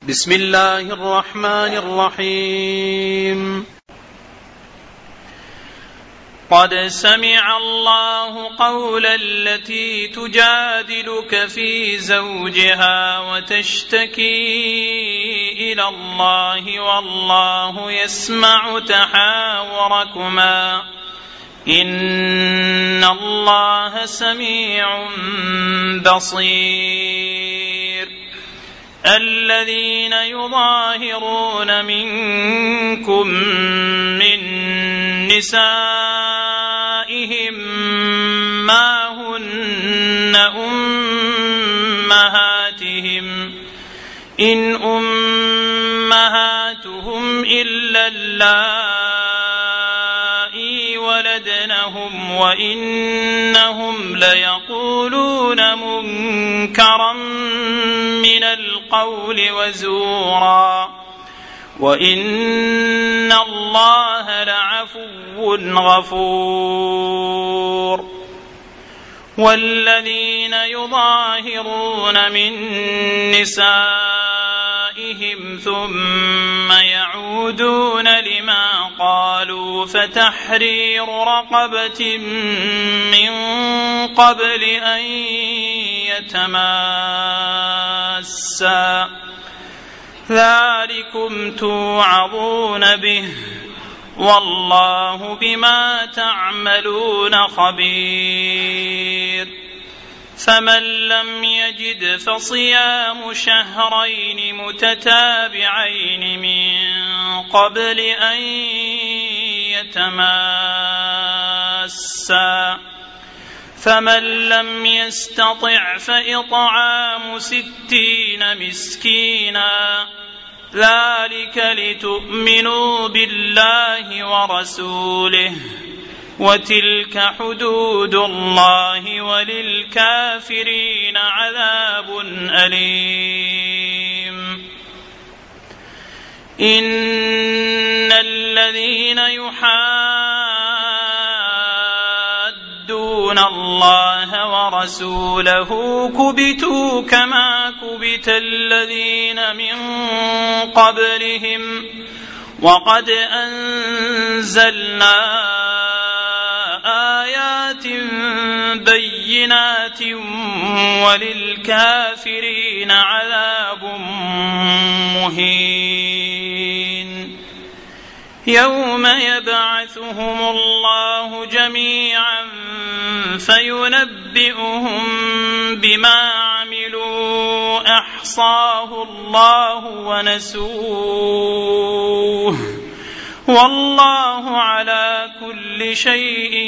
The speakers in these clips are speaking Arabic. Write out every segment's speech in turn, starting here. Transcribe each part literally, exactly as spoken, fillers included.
بسم الله الرحمن الرحيم. قد سمع الله قول التي تجادلك في زوجها وتشتكي إلى الله والله يسمع تحاوركما إن الله سميع بصير. الذين يظاهرون منكم من نسائهم ما هن أمهاتهم إن أمهاتهم إلا اللائي ولدنهم وإنهم ليقولون منكرا من القول وزورا وإن الله لعفو غفور. والذين يظاهرون من نسائهم ثم يعودون لما قالوا فتحرير رقبة من قبل أن يتماسا ذلكم توعظون به والله بما تعملون خبير. فمن لم يجد فصيام شهرين متتابعين من قبل أن يتماسا فمن لم يستطع فإطعام ستين مسكينا ذلك لتؤمنوا بالله ورسوله وتلك حدود الله وللكافرين عذاب أليم. إن الذين يحادون الله ورسوله كبتوا كما كبت الذين من قبلهم وقد أنزلنا آيات بينات وللكافرين عذاب مهين. يوم يبعثهم الله جميعا فينبئهم بما عملوا أحصاه الله ونسوه والله على كل شيء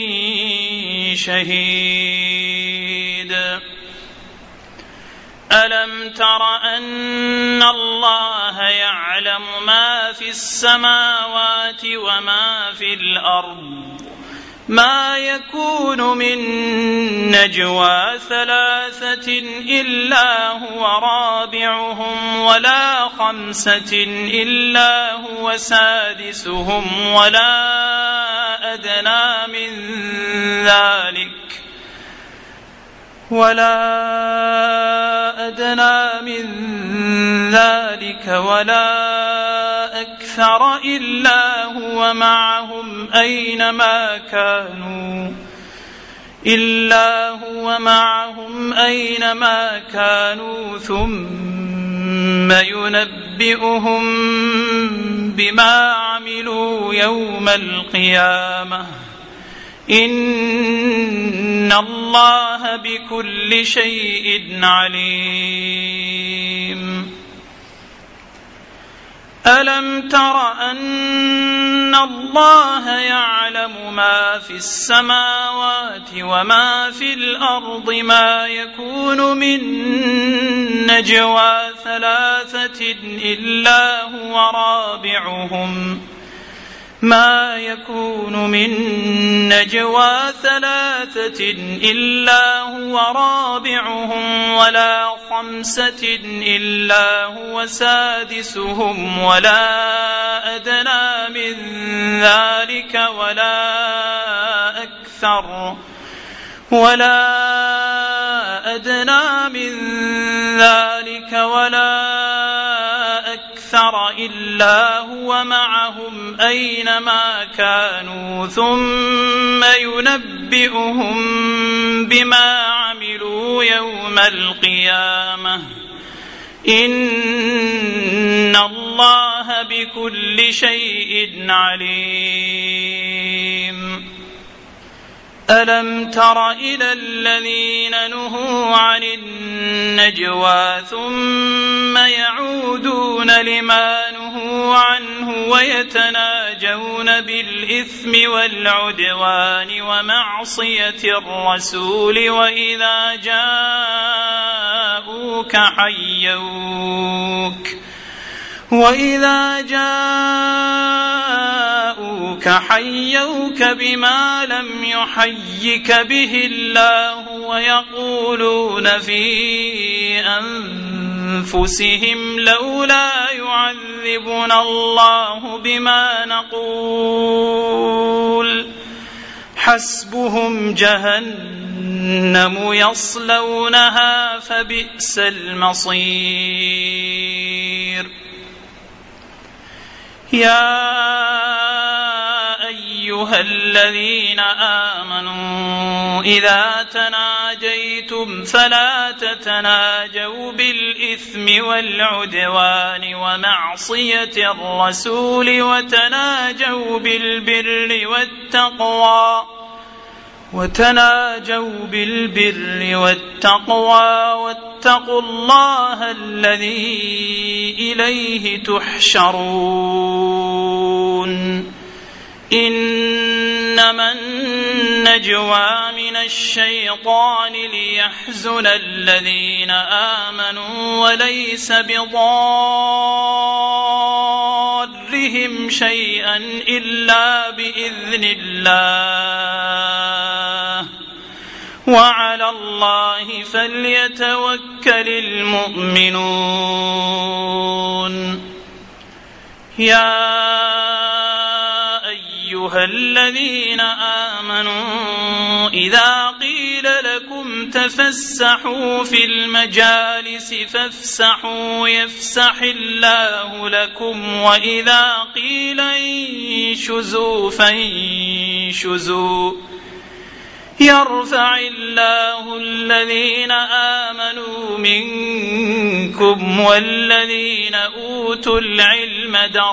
شهيد. ألم تر أن الله يعلم ما في السماوات وما في الأرض ما يكون من نجوى ثلاثة إلا هو رابعهم ولا خمسة إلا هو سادسهم ولا أدنى من ذلك ولا أدنى من ذلك ولا أكثر إلا هو معهم أينما كانوا إلا هو معهم أينما كانوا ثم ينبئهم بما عملوا يوم القيامة إن الله بكل شيء عليم. ألم تر أن الله يعلم ما في السماوات وما في الأرض ما يكون من نجوى ثلاثة إلا هو رابعهم ما يكون من نجوى ثلاثة إلا هو رابعهم ولا خمسة إلا هو سادسهم ولا أدنى من ذلك ولا أكثر ولا أدنى من ذلك ولا أكثر إلا هو معهم أينما كانوا ثم ينبئهم بما عملوا يوم القيامة إن الله بكل شيء عليم. ألم تر إلى الذين نهوا عن النجوى ثم يعودون لما نهوا عنه ويتناجون بالإثم والعدوان ومعصية الرسول وإذا جاءوك حيوك وإذا جاءوك حيوك بما لم يحيك به الله ويقولون في أنفسهم لولا يعذبنا الله بما نقول حسبهم جهنم يصلونها فبئس المصير. يا أيها الذين آمنوا إذا تناجيتم فلا تتناجوا بالإثم والعدوان ومعصية الرسول وتناجوا بالبر والتقوى وتناجوا بالبر والتقوى واتقوا الله الذي إليه تحشرون. إنما النجوى من الشيطان ليحزن الذين آمنوا وليس بضارهم شيئا إلا بإذن الله وعلى الله فليتوكل المؤمنون. يا أيها الذين آمنوا إذا قيل لكم تفسحوا في المجالس فافسحوا يفسح الله لكم وإذا قيل انشزوا فانشزوا يرفع الله الذين آمنوا منكم والذين أوتوا العلم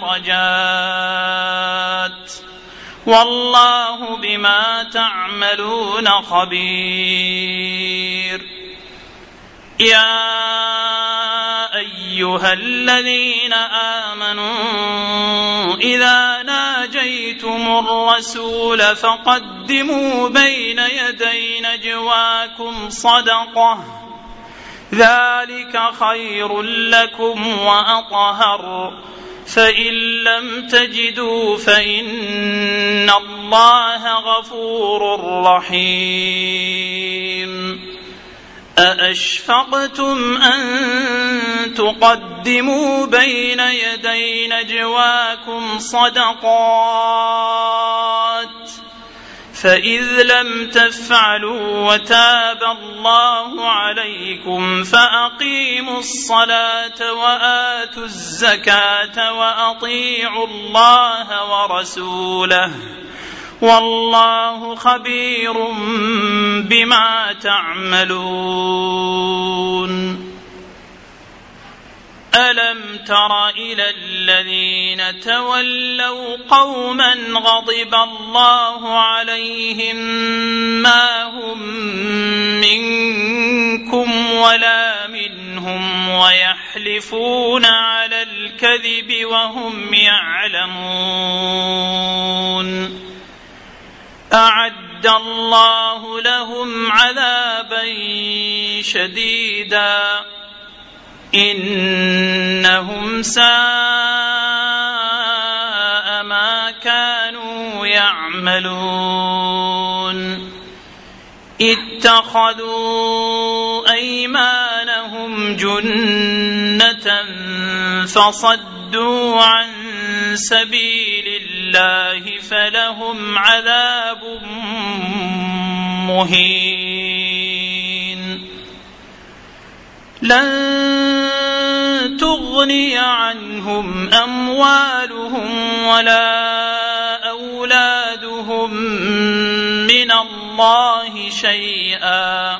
درجات والله بما تعملون خبير. يا أيها الذين آمنوا إذا ناجيتم الرسول فقدموا بين يدي نجواكم صدقة ذلك خير لكم وأطهر فإن لم تجدوا فإن الله غفور رحيم. أأشفقتم أن تقدموا بين يدي نجواكم صدقات فإذ لم تفعلوا وتاب الله عليكم فأقيموا الصلاة وآتوا الزكاة وأطيعوا الله ورسوله والله خبير بما تعملون. ألم تر إلى الذين تولوا قوما غضب الله عليهم ما هم منكم ولا منهم ويحلفون على الكذب وهم يعلمون أعد الله لهم عذابا شديدا إنهم ساء ما كانوا يعملون. اتخذوا أيمانهم جنة فصدوا عن سبيل الله فلهم عذاب مهين. لن تغني عنهم أموالهم ولا أولادهم من الله شيئا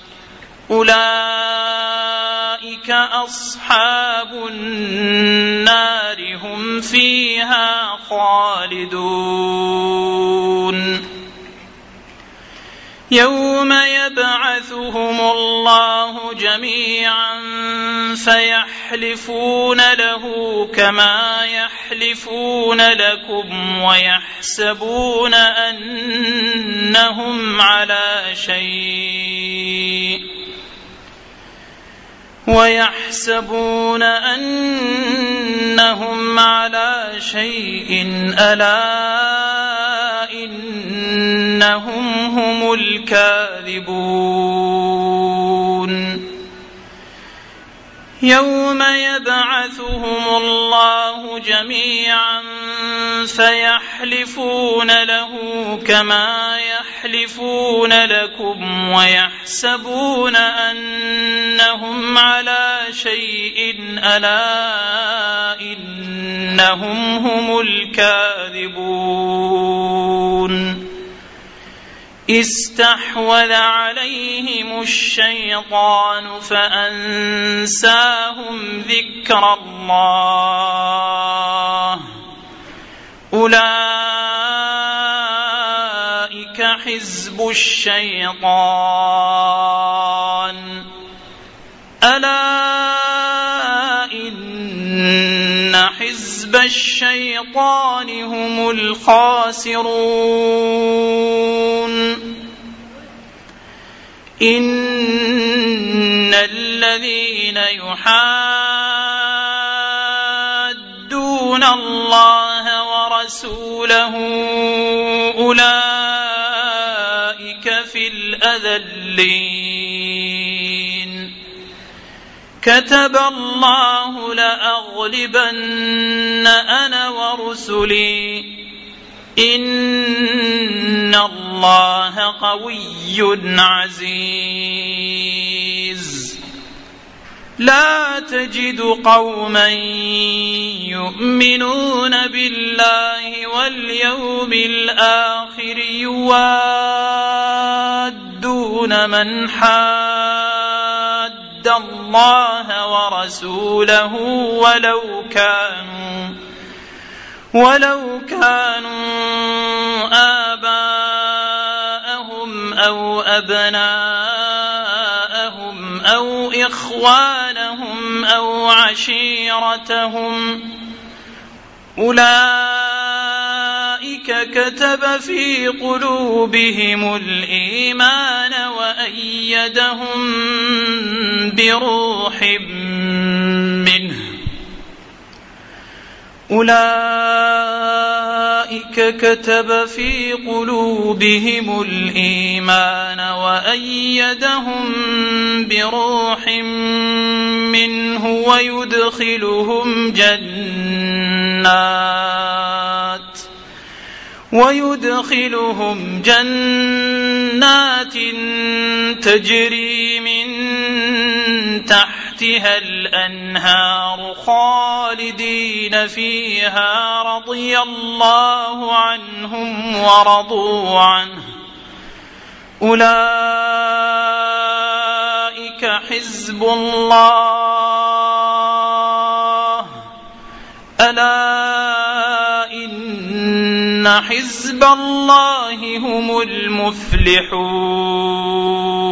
أولئك أصحاب النار هم فيها خالدون يوم يبعثهم الله جميعا فيحلفون له كما يحلفون لكم ويحسبون أنهم على شيء ويحسبون أنهم على شيء ألا إنهم هم الكاذبون يوم يبعثهم الله جميعا فيحلفون له كما يحلفون لكم ويحسبون أنهم على شيء ألا إنهم هم الكاذبون استحوذ عليهم الشيطان فأنساهم ذكر الله أولئك حزب الشيطان ألا إن حزب الشيطان هم الخاسرون إن الذين يحادون الله ورسوله أولئك في الأذلين كتب الله لأغلبن أنا ورسلي إن الله قوي عزيز لا تجد قوما يؤمنون بالله واليوم الآخر يوادون من حاد الله ورسوله ولو كانوا ولو كانوا آباءهم أو أبناءهم أو إخوانهم أو عشيرتهم أولئك كتب في قلوبهم الإيمان وأيدهم بروح منه أولئك كتب في قلوبهم الإيمان وأيدهم بروح منه ويدخلهم جنات ويدخلهم جنات تجري من تحتها الأنهار خالدين فيها رضي الله عنهم ورضوا عنه أولئك حزب الله ألا إن حزب الله هم المفلحون